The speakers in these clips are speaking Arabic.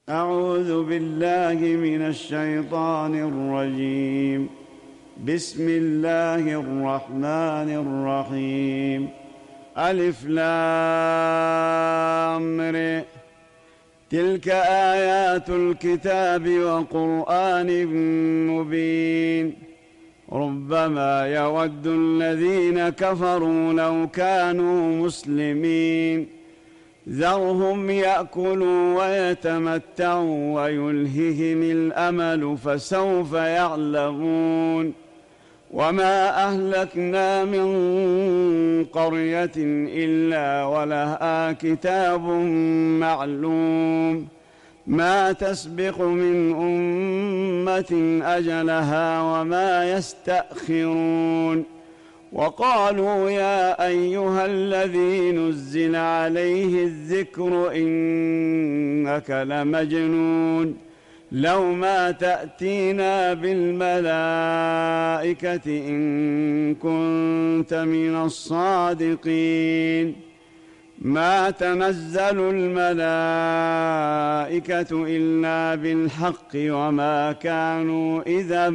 أعوذ بالله من الشيطان الرجيم. بسم الله الرحمن الرحيم. ألف لام ر. تلك آيات الكتاب وقرآن مبين. ربما يود الذين كفروا لو كانوا مسلمين. ذرهم يأكلوا ويتمتعوا ويلههم الأمل فسوف يعلمون. وما أهلكنا من قرية إلا ولها كتاب معلوم ما تسبق من أمة أجلها وما يستأخرون. وقالوا يا أيها الذي نزل عليه الذكر إنك لمجنون لو ما تأتينا بالملائكة إن كنت من الصادقين. ما تنزل الملائكة إلا بالحق وما كانوا إذا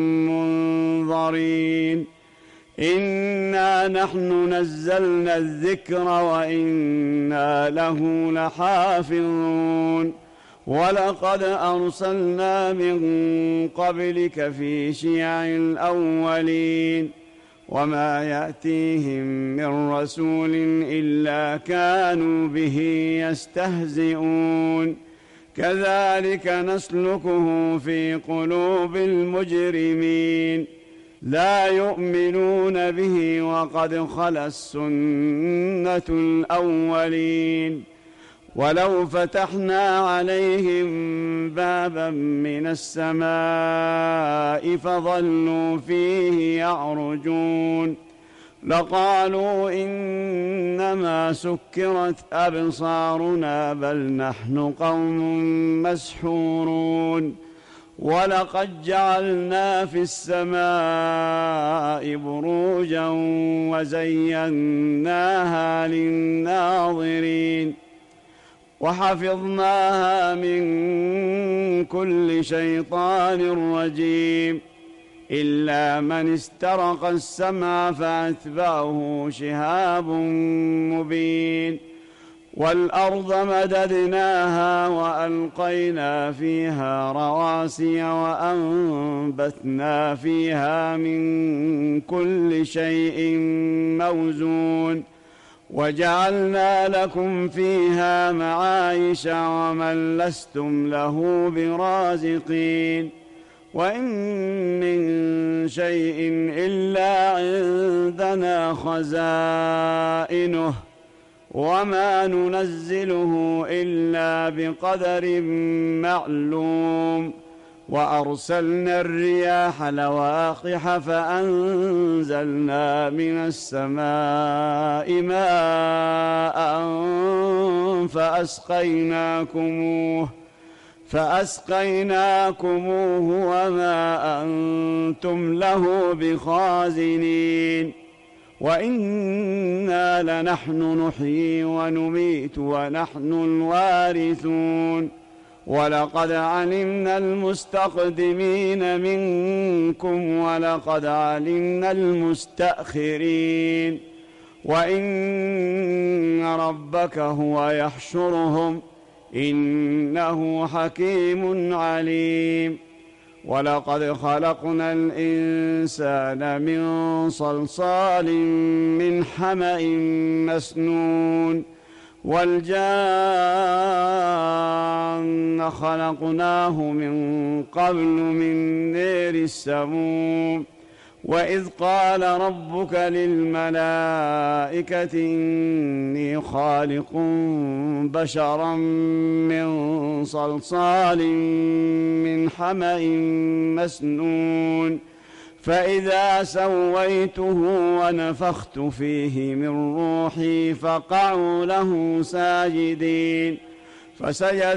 منظرين. إنا نحن نزلنا الذكر وإنا له لحافظون. ولقد أرسلنا من قبلك في شيع الأولين وما يأتيهم من رسول إلا كانوا به يستهزئون. كذلك نسلكه في قلوب المجرمين لا يؤمنون به وقد خلت السنة الأولين. ولو فتحنا عليهم بابا من السماء فظلوا فيه يعرجون لقالوا إنما سكرت أبصارنا بل نحن قوم مسحورون. ولقد جعلنا في السماء بروجا وزيناها للناظرين وحفظناها من كل شيطان رجيم إلا من استرق السمع فأتبعه شهاب مبين. والأرض مددناها وألقينا فيها رواسي وأنبتنا فيها من كل شيء موزون وجعلنا لكم فيها معايش ومن لستم له برازقين. وإن من شيء إلا عندنا خزائنه وما ننزله إلا بقدر معلوم. وأرسلنا الرياح لواقح فأنزلنا من السماء ماء فأسقيناكموه وما أنتم له بخازنين. وإنا لنحن نحيي ونميت ونحن الوارثون. ولقد علمنا المستقدمين منكم ولقد علمنا المستأخرين. وإن ربك هو يحشرهم إنه حكيم عليم. ولقد خلقنا الإنسان من صلصال من حمأ مسنون. والجان خلقناه من قبل من نار السموم. وإذ قال ربك للملائكة إني خالق بشرا من صلصال من حمأ مسنون فإذا سويته ونفخت فيه من روحي فقعوا له ساجدين. فسجد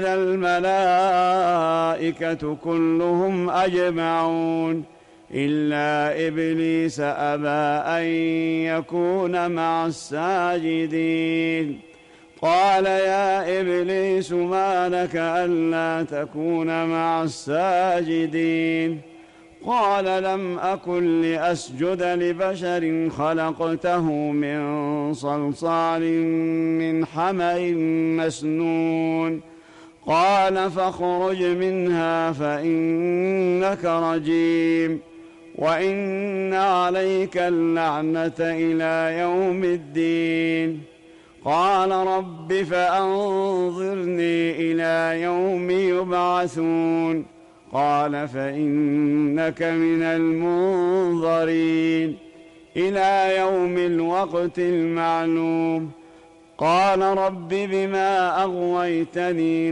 الملائكة كلهم أجمعون إلا إبليس أبى أن يكون مع الساجدين. قال يا إبليس ما لك ألا تكون مع الساجدين قال لم أكن لأسجد لبشر خلقته من صلصال من حمأ مسنون قال فاخرج منها فإنك رجيم وإن عليك اللعنة إلى يوم الدين قال رب فأنظرني إلى يوم يبعثون قال فإنك من المنظرين إلى يوم الوقت المعلوم قال رب بما أغويتني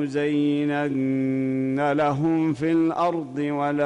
لأزينن لهم في الأرض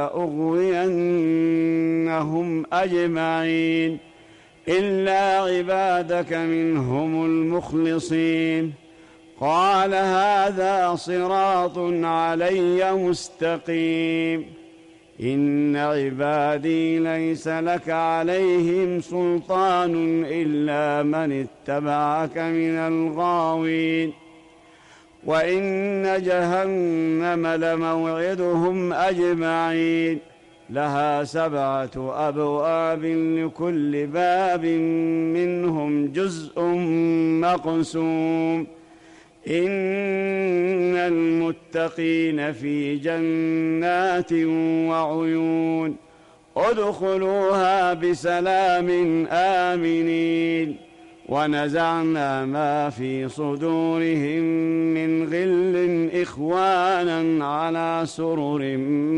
ولأغوينهم أجمعين إلا عبادك منهم المخلصين قال هذا صراط علي مستقيم إن عبادي ليس لك عليهم سلطان إلا من اتبعك من الغاوين وإن جهنم لموعدهم أجمعين لها 7 أبواب لكل باب منهم جزء مقسوم إن المتقين في جنات وعيون ادخلوها بسلام آمنين ونزعنا ما في صدورهم من غل إخوانا على سرر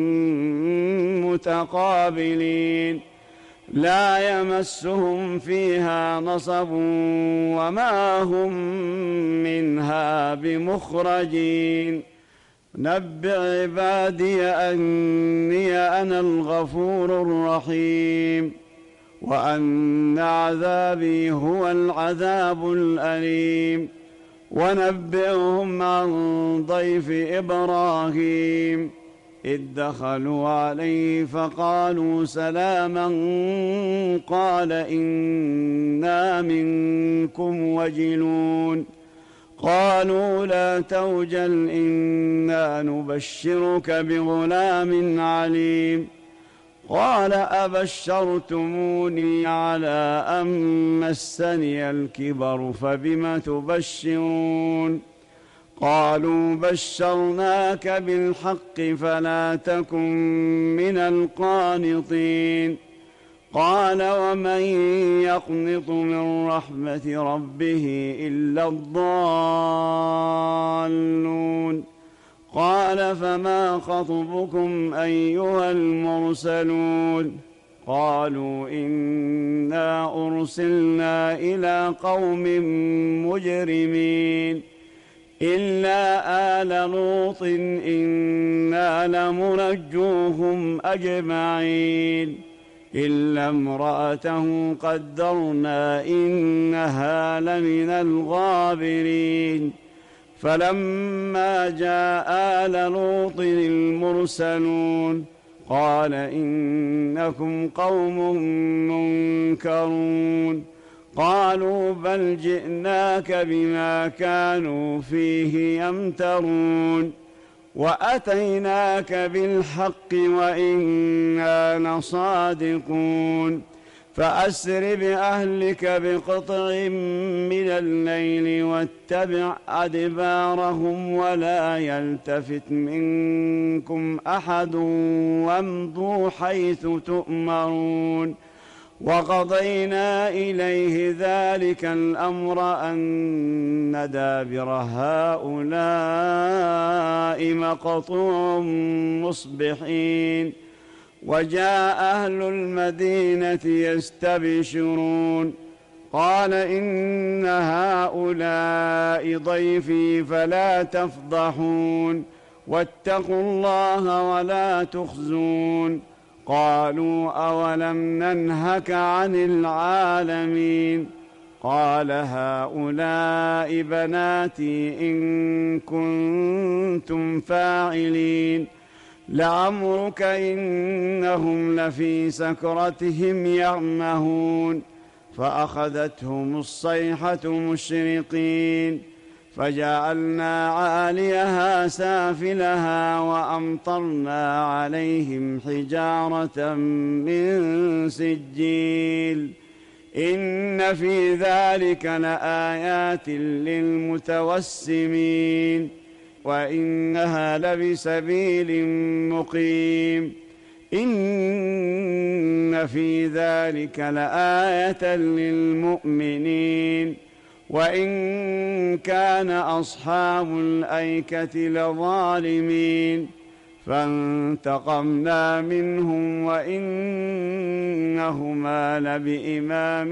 متقابلين لا يمسهم فيها نصب وما هم منها بمخرجين نبئ عبادي أني أنا الغفور الرحيم وأن عذابي هو العذاب الأليم ونبئهم عن ضيف إبراهيم إذ دخلوا عليه فقالوا سلاما قال إنا منكم وجلون قالوا لا توجل إنا نبشرك بغلام عليم قال أبشرتموني على أن مسني الكبر فبم تبشرون قالوا بشرناك بالحق فلا تكن من القانطين قال ومن يقنط من رحمة ربه إلا الضالون قال فما خطبكم أيها المرسلون قالوا إنا أرسلنا إلى قوم مجرمين إلا آل لوط إنا لمنجوهم أجمعين إلا امرأته قدرنا إنها لمن الغابرين فلما جاء آل لوط المرسلون قال إنكم قوم منكرون قالوا بل جئناك بما كانوا فيه يمترون وأتيناك بالحق وإنا لصادقون فأسر بأهلك بقطع من الليل واتبع أدبارهم ولا يلتفت منكم أحد وامضوا حيث تؤمرون وقضينا إليه ذلك الأمر أن دابر هؤلاء مقطوع مصبحين وجاء أهل المدينة يستبشرون قال إن هؤلاء ضيفي فلا تفضحون واتقوا الله ولا تخزون قالوا أولم ننهك عن العالمين قال هؤلاء بناتي إن كنتم فاعلين لعمرك إنهم لفي سكرتهم يعمهون فأخذتهم الصيحة مشرقين فجعلنا عاليها سافلها وأمطرنا عليهم حجارة من سجيل إن في ذلك لآيات للمتوسمين وإنها لبسبيل مقيم إن في ذلك لآية للمؤمنين وإن كان أصحاب الأيكة لظالمين فانتقمنا منهم وإنهما لبإمام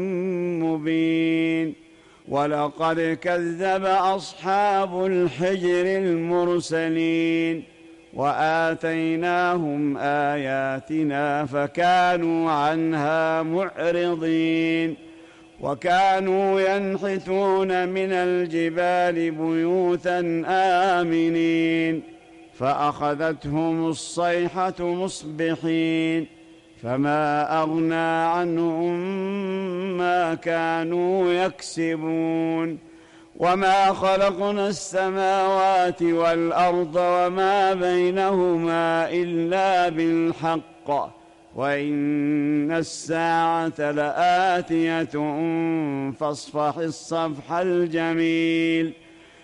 مبين ولقد كذب أصحاب الحجر المرسلين وآتيناهم آياتنا فكانوا عنها معرضين وكانوا ينحتون من الجبال بيوتا آمنين فأخذتهم الصيحة مصبحين فما أغنى عنهم ما كانوا يكسبون وما خلقنا السماوات والأرض وما بينهما إلا بالحق وإن الساعة لآتية فاصفح الصفح الجميل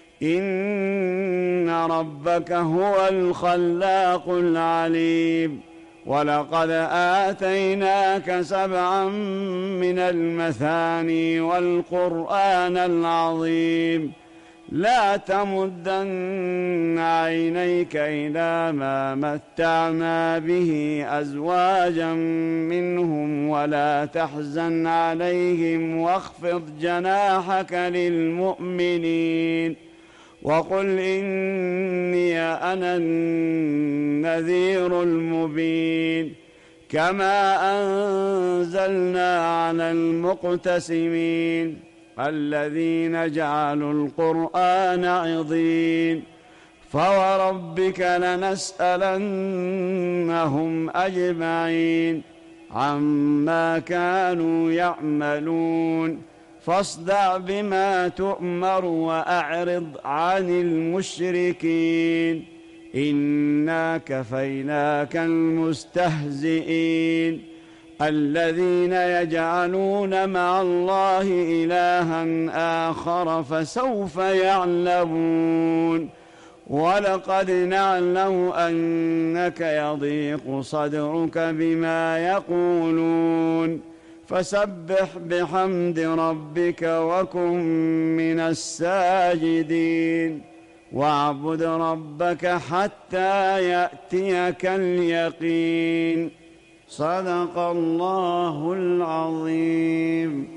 إن ربك هو الخلاق العليم ولقد آتيناك 7 من المثاني والقرآن العظيم لا تمدن عينيك إلى ما متعنا به أزواجا منهم ولا تحزن عليهم واخفض جناحك للمؤمنين وقل إني أنا النذير المبين كما أنزلنا على المقتسمين الذين جعلوا القرآن عضين فوربك لنسألنهم أجمعين عما كانوا يعملون فاصدع بما تؤمر وأعرض عن المشركين إنا كفيناك المستهزئين الذين يجعلون مع الله إلها آخر فسوف يعلمون ولقد نعلم أنك يضيق صدرك بما يقولون فسبح بحمد ربك وكن من الساجدين واعبد ربك حتى يأتيك اليقين صدق الله العظيم.